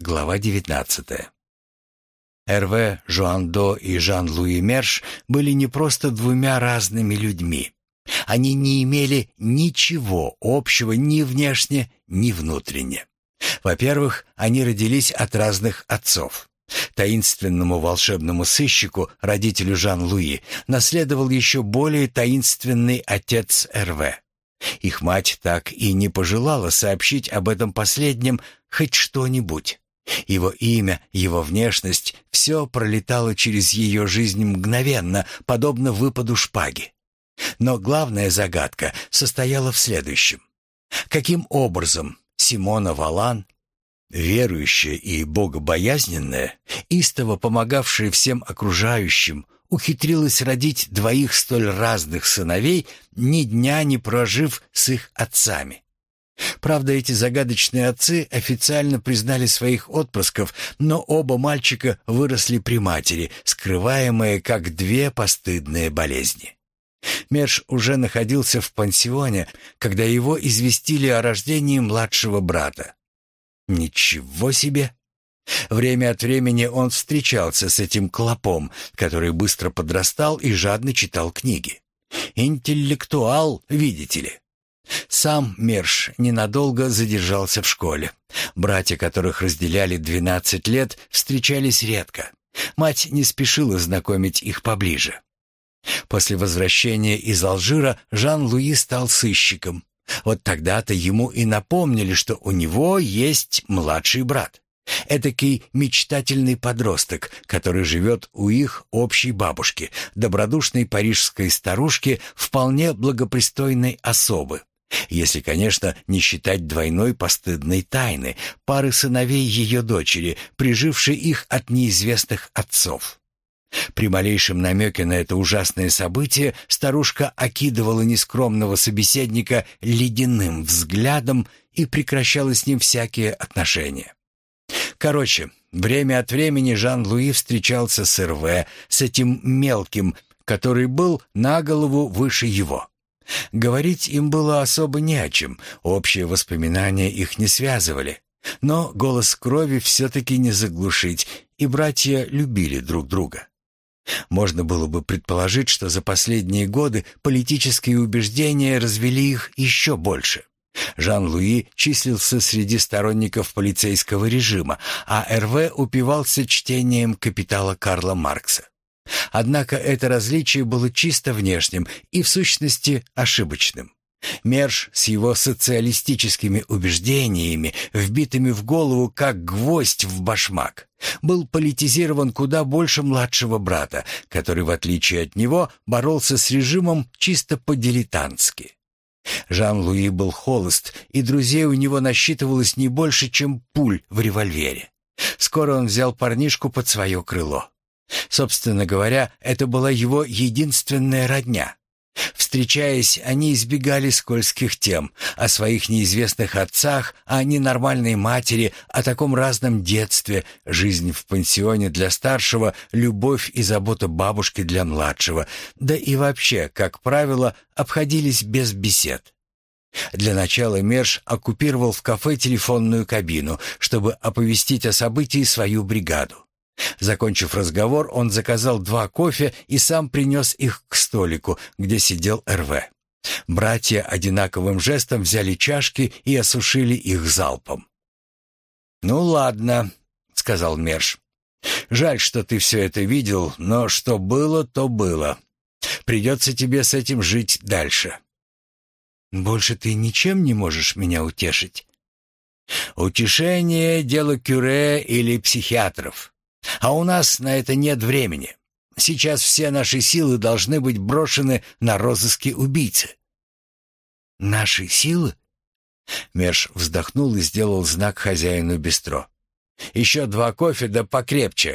Глава 19. Эрве Жуандо и Жан-Луи Мерш были не просто двумя разными людьми. Они не имели ничего общего ни внешне, ни внутренне. Во-первых, они родились от разных отцов. Таинственному волшебному сыщику, родителю Жан-Луи, наследовал еще более таинственный отец Эрве. Их мать так и не пожелала сообщить об этом последнем хоть что-нибудь. Его имя, его внешность — все пролетало через ее жизнь мгновенно, подобно выпаду шпаги. Но главная загадка состояла в следующем. Каким образом Симона Валан, верующая и богобоязненная, истово помогавшая всем окружающим, ухитрилась родить двоих столь разных сыновей, ни дня не прожив с их отцами? Правда, эти загадочные отцы официально признали своих отпрысков, но оба мальчика выросли при матери, скрываемые как две постыдные болезни. Мерш уже находился в пансионе, когда его известили о рождении младшего брата. Ничего себе! Время от времени он встречался с этим клопом, который быстро подрастал и жадно читал книги. Интеллектуал, видите ли. Сам Мерш ненадолго задержался в школе. Братья, которых разделяли 12 лет, встречались редко. Мать не спешила знакомить их поближе. После возвращения из Алжира Жан-Луи стал сыщиком. Вот тогда-то ему и напомнили, что у него есть младший брат. Этакий мечтательный подросток, который живет у их общей бабушки, добродушной парижской старушки, вполне благопристойной особы. Если, конечно, не считать двойной постыдной тайны пары сыновей ее дочери, прижившей их от неизвестных отцов. При малейшем намеке на это ужасное событие старушка окидывала нескромного собеседника ледяным взглядом и прекращала с ним всякие отношения. Короче, время от времени Жан-Луи встречался с Эрве, с этим мелким, который был на голову выше его. Говорить им было особо не о чем, общие воспоминания их не связывали. Но голос крови все-таки не заглушить, и братья любили друг друга. Можно было бы предположить, что за последние годы политические убеждения развели их еще больше. Жан-Луи числился среди сторонников полицейского режима, а Эрве упивался чтением «Капитала» Карла Маркса. Однако это различие было чисто внешним и в сущности ошибочным. Мерш с его социалистическими убеждениями, вбитыми в голову как гвоздь в башмак, был политизирован куда больше младшего брата, который, в отличие от него, боролся с режимом чисто по-дилетантски. Жан-Луи был холост, и друзей у него насчитывалось не больше, чем пуль в револьвере. Скоро он взял парнишку под свое крыло. Собственно говоря, это была его единственная родня. Встречаясь, они избегали скользких тем о своих неизвестных отцах, о ненормальной матери, о таком разном детстве, жизнь в пансионе для старшего, любовь и забота бабушки для младшего, да и вообще, как правило, обходились без бесед. Для начала Мерш оккупировал в кафе телефонную кабину, чтобы оповестить о событии свою бригаду. Закончив разговор, он заказал 2 кофе и сам принес их к столику, где сидел Эрве. Братья одинаковым жестом взяли чашки и осушили их залпом. «Ну ладно», — сказал Мерш. «Жаль, что ты все это видел, но что было, то было. Придется тебе с этим жить дальше». «Больше ты ничем не можешь меня утешить?» «Утешение — дело кюре или психиатров. А у нас на это нет времени. Сейчас все наши силы должны быть брошены на розыски убийцы». «Наши силы?» Мерш вздохнул и сделал знак хозяину бистро. «Еще 2 кофе, да покрепче.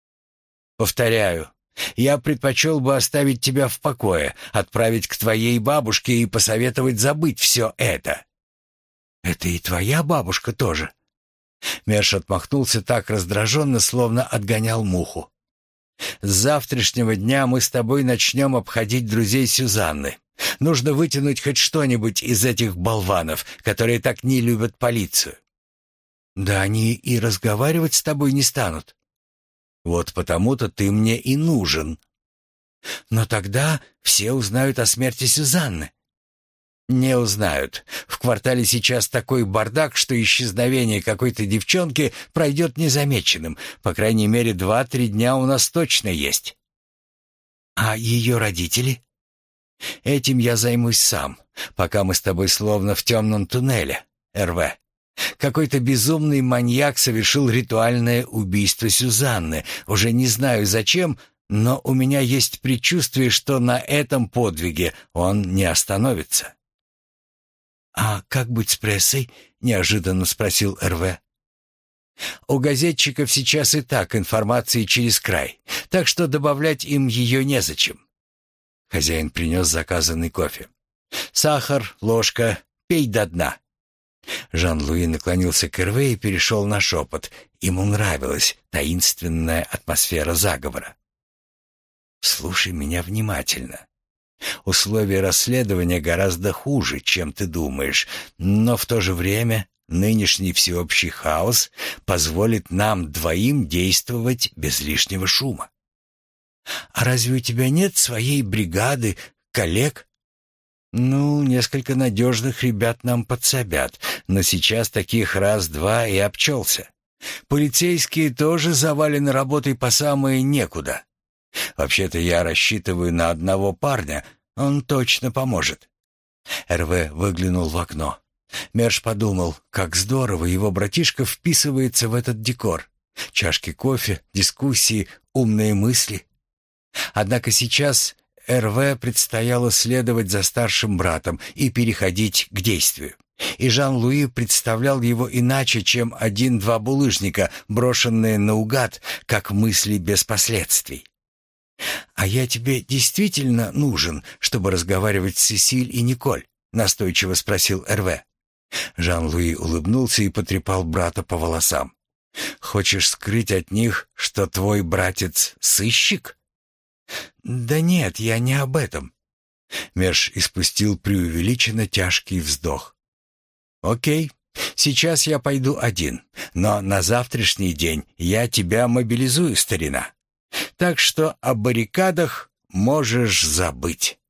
Повторяю, я предпочел бы оставить тебя в покое, отправить к твоей бабушке и посоветовать забыть все это». «Это и твоя бабушка тоже?» Мерш отмахнулся так раздраженно, словно отгонял муху. «С завтрашнего дня мы с тобой начнем обходить друзей Сюзанны. Нужно вытянуть хоть что-нибудь из этих болванов, которые так не любят полицию». Да они и разговаривать с тобой не станут. Вот потому-то ты мне и нужен. Но тогда все узнают о смерти Сюзанны. Не узнают. В квартале сейчас такой бардак, что исчезновение какой-то девчонки пройдет незамеченным. По крайней мере, 2-3 дня у нас точно есть. А ее родители? Этим я займусь сам, пока мы с тобой словно в темном туннеле, РВ. Какой-то безумный маньяк совершил ритуальное убийство Сюзанны. Уже не знаю зачем, но у меня есть предчувствие, что на этом подвиге он не остановится. «А как быть с прессой?» — неожиданно спросил РВ. «У газетчиков сейчас и так информации через край, так что добавлять им ее незачем». Хозяин принес заказанный кофе. «Сахар, ложка, пей до дна». Жан-Луи наклонился к РВ и перешел на шепот. Ему нравилась таинственная атмосфера заговора. «Слушай меня внимательно. Условия расследования гораздо хуже, чем ты думаешь, но в то же время нынешний всеобщий хаос позволит нам двоим действовать без лишнего шума. А разве у тебя нет своей бригады, коллег? Ну, несколько надежных ребят нам подсобят, но сейчас таких раз-два и обчелся. Полицейские тоже завалены работой по самое некуда. Вообще-то я рассчитываю на одного парня, он точно поможет». РВ выглянул в окно. Мерш подумал, как здорово его братишка вписывается в этот декор. Чашки кофе, дискуссии, умные мысли. Однако сейчас РВ предстояло следовать за старшим братом и переходить к действию. И Жан-Луи представлял его иначе, чем 1-2 булыжника, брошенные наугад, как мысли без последствий. «А я тебе действительно нужен, чтобы разговаривать с Сесиль и Николь?» — настойчиво спросил РВ. Жан-Луи улыбнулся и потрепал брата по волосам. «Хочешь скрыть от них, что твой братец сыщик?» «Да нет, я не об этом». Мерш испустил преувеличенно тяжкий вздох. «Окей, сейчас я пойду один, но на завтрашний день я тебя мобилизую, старина. Так что о баррикадах можешь забыть».